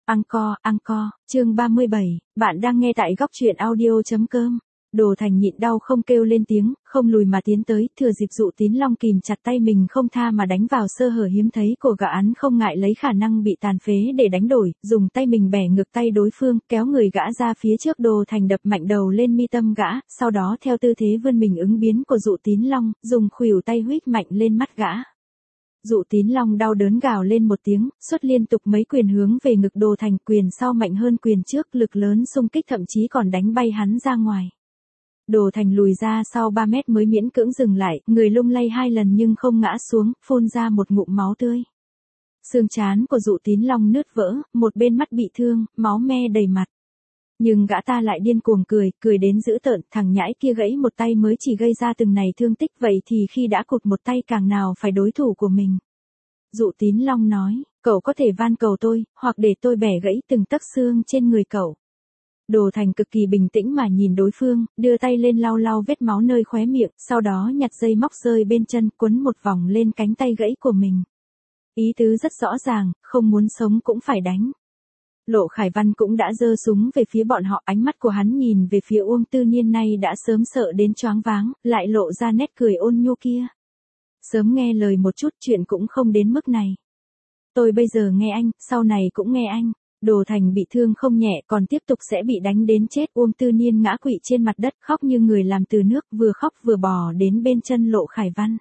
Anchor, chương 37, bạn đang nghe tại góc truyện audio.com. Đồ Thành nhịn đau không kêu lên tiếng, không lùi mà tiến tới, thừa dịp Dụ Tín Long kìm chặt tay mình không tha mà đánh vào sơ hở hiếm thấy của gã, án không ngại lấy khả năng bị tàn phế để đánh đổi, dùng tay mình bẻ ngược tay đối phương, kéo người gã ra phía trước. Đồ Thành đập mạnh đầu lên mi tâm gã, sau đó theo tư thế vươn mình ứng biến của Dụ Tín Long, dùng khuỷu tay huých mạnh lên mắt gã. Dụ Tín Long đau đớn gào lên một tiếng, xuất liên tục mấy quyền hướng về ngực Đồ Thành, quyền sau mạnh hơn quyền trước, lực lớn xung kích thậm chí còn đánh bay hắn ra ngoài. Đồ Thành lùi ra sau 3 mét mới miễn cưỡng dừng lại, người lung lay 2 lần nhưng không ngã xuống, phun ra một ngụm máu tươi. Xương trán của Dụ Tín Long nứt vỡ, một bên mắt bị thương, máu me đầy mặt. Nhưng gã ta lại điên cuồng cười đến dữ tợn, thằng nhãi kia gãy một tay mới chỉ gây ra từng này thương tích, vậy thì khi đã cụt một tay càng nào phải đối thủ của mình. Dụ Tín Long nói, cậu có thể van cầu tôi, hoặc để tôi bẻ gãy từng tấc xương trên người cậu. Đồ Thành cực kỳ bình tĩnh mà nhìn đối phương, đưa tay lên lau lau vết máu nơi khóe miệng, sau đó nhặt dây móc rơi bên chân, quấn một vòng lên cánh tay gãy của mình. Ý tứ rất rõ ràng, không muốn sống cũng phải đánh. Lộ Khải Văn cũng đã giơ súng về phía bọn họ, ánh mắt của hắn nhìn về phía Uông Tư Niên nay đã sớm sợ đến choáng váng, lại lộ ra nét cười ôn nhu kia. Sớm nghe lời một chút, chuyện cũng không đến mức này. Tôi bây giờ nghe anh, sau này cũng nghe anh. Đồ Thành bị thương không nhẹ, còn tiếp tục sẽ bị đánh đến chết. Uông Tư Niên ngã quỵ trên mặt đất, khóc như người làm từ nước, vừa khóc vừa bò đến bên chân Lộ Khải Văn.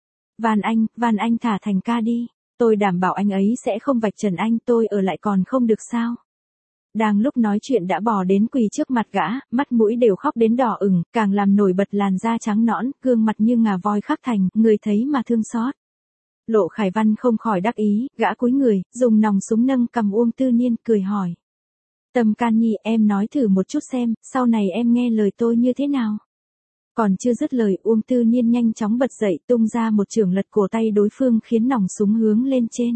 Van anh thả Thành ca đi. Tôi đảm bảo anh ấy sẽ không vạch trần anh, tôi ở lại còn không được sao? Đang lúc nói chuyện đã bò đến quỳ trước mặt gã, mắt mũi đều khóc đến đỏ ửng, càng làm nổi bật làn da trắng nõn, gương mặt như ngà voi khắc thành, người thấy mà thương xót. Lộ Khải Văn không khỏi đắc ý, gã cúi người, dùng nòng súng nâng cầm Uông Tư Niên, cười hỏi. Tâm can nhi, em nói thử một chút xem, sau này em nghe lời tôi như thế nào? Còn chưa dứt lời, Uông Tư Niên nhanh chóng bật dậy, tung ra một chưởng lật cổ tay đối phương khiến nòng súng hướng lên trên.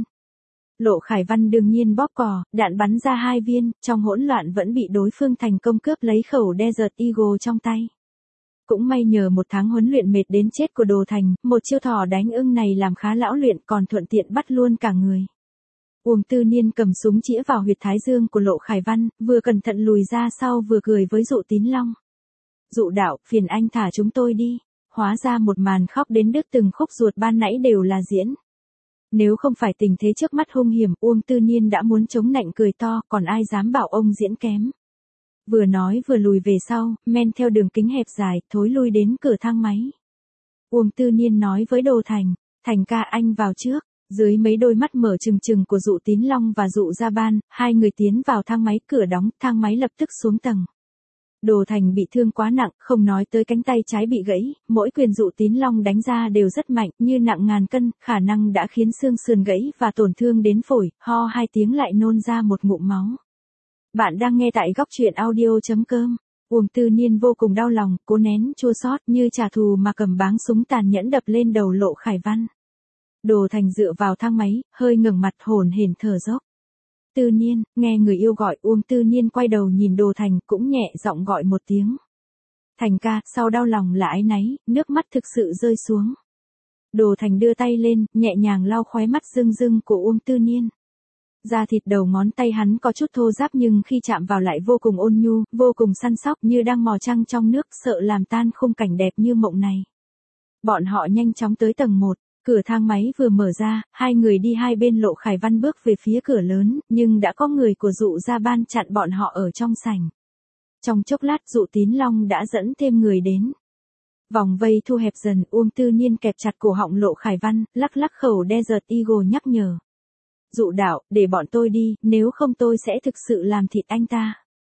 Lộ Khải Văn đương nhiên bóp cò, đạn bắn ra 2 viên, trong hỗn loạn vẫn bị đối phương thành công cướp lấy khẩu Desert Eagle trong tay. Cũng may nhờ 1 tháng huấn luyện mệt đến chết của Đồ Thành, một chiêu thỏ đánh ưng này làm khá lão luyện, còn thuận tiện bắt luôn cả người. Uông Tư Niên cầm súng chĩa vào huyệt thái dương của Lộ Khải Văn, vừa cẩn thận lùi ra sau vừa cười với Dụ Tín Long. Dụ đạo, phiền anh thả chúng tôi đi. Hóa ra một màn khóc đến đứt từng khúc ruột ban nãy đều là diễn. Nếu không phải tình thế trước mắt hung hiểm, Uông Tư Niên đã muốn chống nạnh cười to, còn ai dám bảo ông diễn kém. Vừa nói vừa lùi về sau, men theo đường kính hẹp dài, thối lui đến cửa thang máy. Uông Tư Niên nói với Đồ Thành, Thành ca anh vào trước. Dưới mấy đôi mắt mở trừng trừng của Dụ Tín Long và Dụ Gia Ban, hai người tiến vào thang máy, cửa đóng, thang máy lập tức xuống tầng. Đồ Thành bị thương quá nặng, không nói tới cánh tay trái bị gãy, mỗi quyền Dụ Tín Long đánh ra đều rất mạnh, như nặng ngàn cân, khả năng đã khiến xương sườn gãy và tổn thương đến phổi, ho 2 tiếng lại nôn ra một ngụm máu. Bạn đang nghe tại góc truyện audio.com. Uông Tư Niên vô cùng đau lòng, cố nén chua xót như trả thù mà cầm báng súng tàn nhẫn đập lên đầu Lộ Khải Văn. Đồ Thành dựa vào thang máy, hơi ngẩng mặt hổn hển thở dốc. Tư Niên, nghe người yêu gọi, Uông Tư Niên quay đầu nhìn Đồ Thành, cũng nhẹ giọng gọi một tiếng. Thành ca, sau đau lòng là áy náy, nước mắt thực sự rơi xuống. Đồ Thành đưa tay lên, nhẹ nhàng lau khóe mắt rưng rưng của Uông Tư Niên. Da thịt đầu ngón tay hắn có chút thô ráp nhưng khi chạm vào lại vô cùng ôn nhu, vô cùng săn sóc, như đang mò trăng trong nước, sợ làm tan khung cảnh đẹp như mộng này. Bọn họ nhanh chóng tới tầng 1. Cửa thang máy vừa mở ra, hai người đi hai bên. Lộ Khải Văn bước về phía cửa lớn, nhưng đã có người của Dụ Gia Ban chặn bọn họ ở trong sảnh. Trong chốc lát Dụ Tín Long đã dẫn thêm người đến. Vòng vây thu hẹp dần, Uông Tư Niên kẹp chặt cổ họng Lộ Khải Văn, lắc lắc khẩu Desert Eagle nhắc nhở. Dụ đạo, để bọn tôi đi, nếu không tôi sẽ thực sự làm thịt anh ta.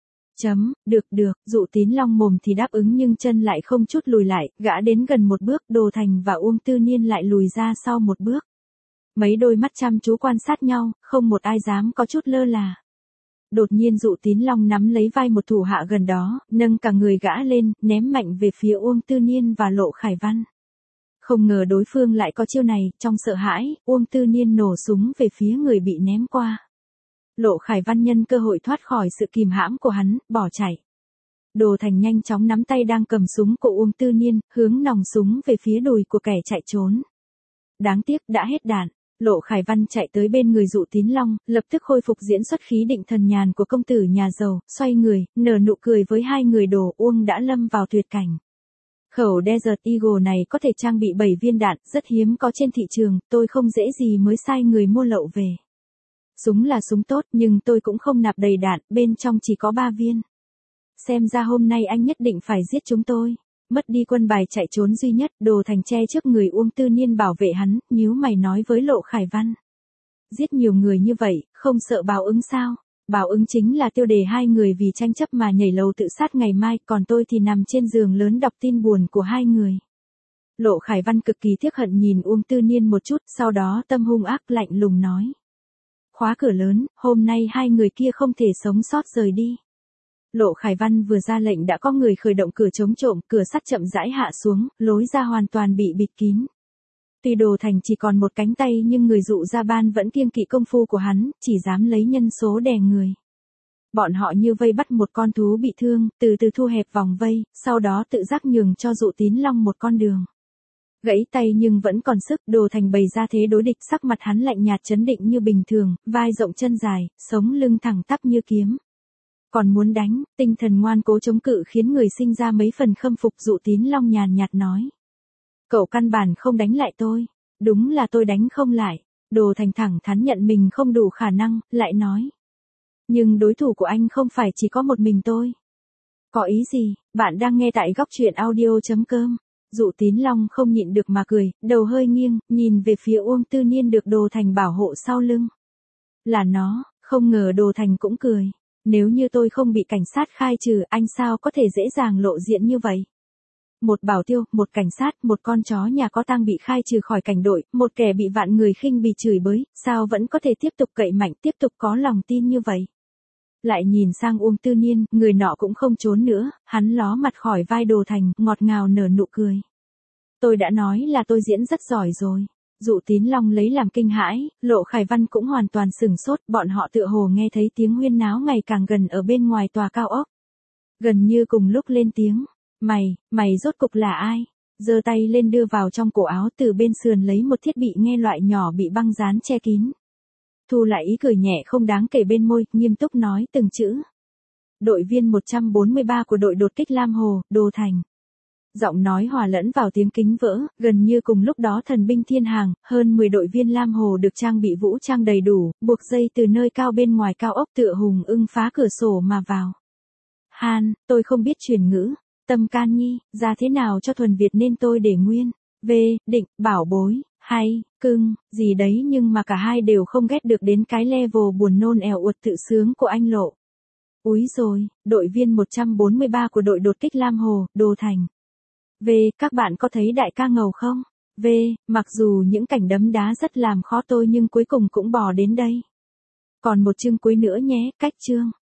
Được, Dụ Tín Long mồm thì đáp ứng nhưng chân lại không chút lùi lại, gã đến gần một bước, Đồ Thành và Uông Tư Niên lại lùi ra sau một bước. Mấy đôi mắt chăm chú quan sát nhau, không một ai dám có chút lơ là. Đột nhiên Dụ Tín Long nắm lấy vai một thủ hạ gần đó, nâng cả người gã lên, ném mạnh về phía Uông Tư Niên và Lộ Khải Văn. Không ngờ đối phương lại có chiêu này, trong sợ hãi, Uông Tư Niên nổ súng về phía người bị ném qua. Lộ Khải Văn nhân cơ hội thoát khỏi sự kìm hãm của hắn, bỏ chạy. Đồ Thành nhanh chóng nắm tay đang cầm súng của Uông Tư Niên, hướng nòng súng về phía đùi của kẻ chạy trốn. Đáng tiếc đã hết đạn. Lộ Khải Văn chạy tới bên người Dụ Tín Long, lập tức khôi phục diễn xuất khí định thần nhàn của công tử nhà giàu, xoay người, nở nụ cười với hai người Đồ Uông đã lâm vào tuyệt cảnh. Khẩu Desert Eagle này có thể trang bị 7 viên đạn, rất hiếm có trên thị trường, tôi không dễ gì mới sai người mua lậu về. Súng là súng tốt nhưng tôi cũng không nạp đầy đạn, bên trong chỉ có 3 viên. Xem ra hôm nay anh nhất định phải giết chúng tôi. Mất đi quân bài chạy trốn duy nhất, Đồ Thành che trước người Uông Tư Niên bảo vệ hắn, nhíu mày nói với Lộ Khải Văn. Giết nhiều người như vậy, không sợ báo ứng sao? Báo ứng chính là tiêu đề hai người vì tranh chấp mà nhảy lầu tự sát ngày mai, còn tôi thì nằm trên giường lớn đọc tin buồn của hai người. Lộ Khải Văn cực kỳ tiếc hận nhìn Uông Tư Niên một chút, sau đó tâm hung ác lạnh lùng nói. Khóa cửa lớn, hôm nay hai người kia không thể sống sót rời đi. Lộ Khải Văn vừa ra lệnh đã có người khởi động cửa chống trộm, cửa sắt chậm rãi hạ xuống, lối ra hoàn toàn bị bịt kín. Tuy Đồ Thành chỉ còn một cánh tay nhưng người Dụ Gia Ban vẫn kiêng kỵ công phu của hắn, chỉ dám lấy nhân số đè người. Bọn họ như vây bắt một con thú bị thương, từ từ thu hẹp vòng vây, sau đó tự giác nhường cho Dụ Tín Long một con đường. Gãy tay nhưng vẫn còn sức, Đồ Thành bày ra thế đối địch, sắc mặt hắn lạnh nhạt trấn định như bình thường, vai rộng chân dài, sống lưng thẳng tắp như kiếm. Còn muốn đánh, tinh thần ngoan cố chống cự khiến người sinh ra mấy phần khâm phục. Dụ Tín Long nhàn nhạt nói. Cậu căn bản không đánh lại tôi. Đúng là tôi đánh không lại. Đồ Thành thẳng thắn nhận mình không đủ khả năng, lại nói. Nhưng đối thủ của anh không phải chỉ có một mình tôi. Có ý gì? Bạn đang nghe tại góc truyện audio.com. Dụ Tín Long không nhịn được mà cười, đầu hơi nghiêng, nhìn về phía Uông Tư Niên được Đồ Thành bảo hộ sau lưng. Là nó, không ngờ Đồ Thành cũng cười. Nếu như tôi không bị cảnh sát khai trừ, anh sao có thể dễ dàng lộ diện như vậy? Một bảo tiêu, một cảnh sát, một con chó nhà có tang bị khai trừ khỏi cảnh đội, một kẻ bị vạn người khinh bỉ chửi bới, sao vẫn có thể tiếp tục cậy mạnh, tiếp tục có lòng tin như vậy? Lại nhìn sang Uông Tư Niên, người nọ cũng không trốn nữa, hắn ló mặt khỏi vai Đồ Thành, ngọt ngào nở nụ cười. Tôi đã nói là tôi diễn rất giỏi rồi. Dụ Tín Long lấy làm kinh hãi, Lộ Khải Văn cũng hoàn toàn sửng sốt, bọn họ tựa hồ nghe thấy tiếng huyên náo ngày càng gần ở bên ngoài tòa cao ốc. Gần như cùng lúc lên tiếng, mày rốt cục là ai? Giơ tay lên đưa vào trong cổ áo, từ bên sườn lấy một thiết bị nghe loại nhỏ bị băng dán che kín. Thu lại ý cười nhẹ không đáng kể bên môi, nghiêm túc nói từng chữ. Đội viên 143 của đội đột kích Lam Hồ, Đồ Thành. Giọng nói hòa lẫn vào tiếng kính vỡ, gần như cùng lúc đó thần binh thiên hàng, hơn 10 đội viên Lam Hồ được trang bị vũ trang đầy đủ, buộc dây từ nơi cao bên ngoài cao ốc tựa hùng ưng phá cửa sổ mà vào. Han, tôi không biết truyền ngữ, Tâm Can Nhi, ra thế nào cho thuần Việt nên tôi để nguyên, định, bảo bối, hay, cưng, gì đấy nhưng mà cả hai đều không ghét được đến cái level buồn nôn ẻo uột tự sướng của anh Lộ. Úi rồi, đội viên 143 của đội đột kích Lam Hồ, Đồ Thành. Các bạn có thấy đại ca ngầu không? Mặc dù những cảnh đấm đá rất làm khó tôi nhưng cuối cùng cũng bò đến đây. Còn một chương cuối nữa nhé, cách chương.